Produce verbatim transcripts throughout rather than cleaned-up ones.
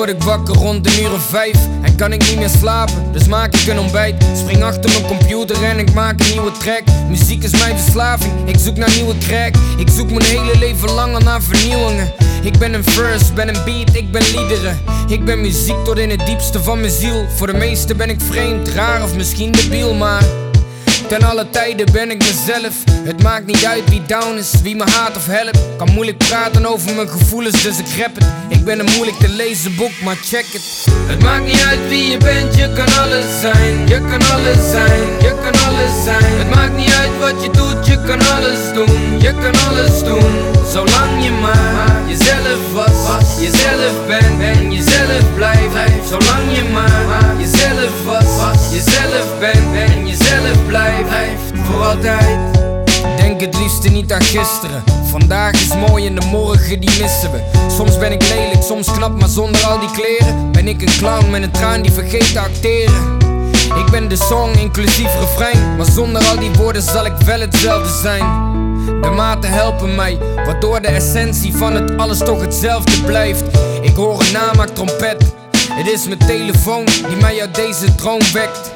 word ik wakker rond een uur of vijf en kan ik niet meer slapen, dus maak ik een ontbijt. Spring achter mijn computer en ik maak een nieuwe track. Muziek is mijn verslaving, ik zoek naar nieuwe crack. Ik zoek mijn hele leven lang al naar vernieuwingen. Ik ben een verse, ben een beat, ik ben liederen. Ik ben muziek tot in het diepste van mijn ziel. Voor de meesten ben ik vreemd, raar of misschien debiel, maar ten alle tijden ben ik mezelf. Het maakt niet uit wie down is, wie me haat of helpt. Kan moeilijk praten over mijn gevoelens, dus ik rap het. Ik ben een moeilijk te lezen boek, maar check het. Het maakt niet uit wie je bent, je kan alles zijn. Je kan alles zijn, je kan alles zijn. Het maakt niet uit wat je doet, je kan alles doen. Je kan alles doen, zolang je maar jezelf was, jezelf bent en jezelf blijft. Zolang je maar jezelf was, jezelf bent en jezelf blijft. Voor altijd. Denk het liefste niet aan gisteren. Vandaag is mooi en de morgen die missen we. Soms ben ik lelijk, soms knap, maar zonder al die kleren ben ik een clown met een traan die vergeet te acteren. Ik ben de song inclusief refrein, maar zonder al die woorden zal ik wel hetzelfde zijn. De maten helpen mij, waardoor de essentie van het alles toch hetzelfde blijft. Ik hoor een namaak trompet. Het is mijn telefoon die mij uit deze droom wekt.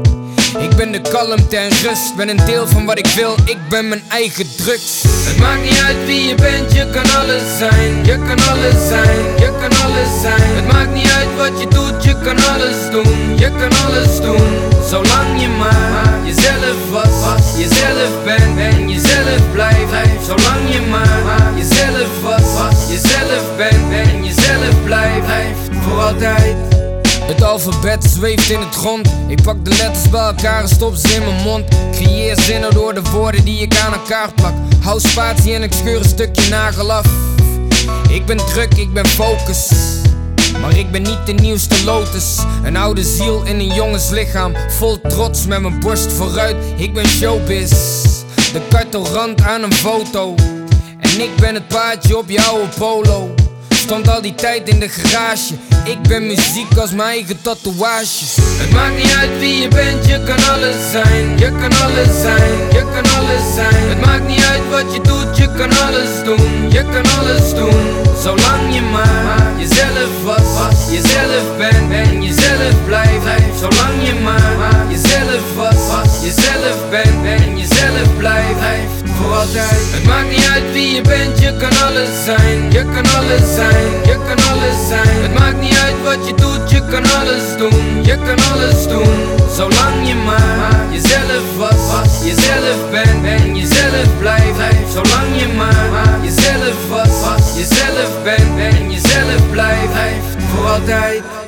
Ik ben de kalmte en rust, ben een deel van wat ik wil, ik ben mijn eigen drugs. Het maakt niet uit wie je bent, je kan alles zijn. Je kan alles zijn, je kan alles zijn. Het maakt niet uit wat je doet, je kan alles doen. Je kan alles doen, zolang je maar jezelf was, jezelf bent en jezelf blijft. Zolang je maar jezelf was, jezelf bent en jezelf blijft. Voor altijd. Het alfabet zweeft in het grond. Ik pak de letters bij elkaar en stop ze in mijn mond. Creëer zinnen door de woorden die ik aan elkaar plak. Hou spatie en ik scheur een stukje nagel af. Ik ben druk, ik ben focus, maar ik ben niet de nieuwste lotus. Een oude ziel in een jongenslichaam, vol trots met mijn borst vooruit. Ik ben showbiz, de kartelrand aan een foto. En ik ben het paardje op jouw polo. Stond al die tijd in de garage. Ik ben muziek als mijn eigen tatoeages. Het maakt niet uit wie je bent, je kan alles zijn. Je kan alles zijn, je kan alles zijn. Het maakt niet uit wat je doet, je kan alles doen. Je kan alles doen, zolang je maar jezelf was, jezelf bent en jezelf blijft. Zolang je maar jezelf was, jezelf bent en jezelf blijft. Voor altijd. Het maakt niet uit wie je bent, je kan alles zijn. Je kan alles zijn, je kan alles zijn. Het maakt niet uit wat je doet, je kan alles doen. Je kan alles doen, zolang je maar jezelf was, jezelf bent en jezelf blijft. Zolang je maar jezelf was, jezelf bent en jezelf blijft. Voor altijd.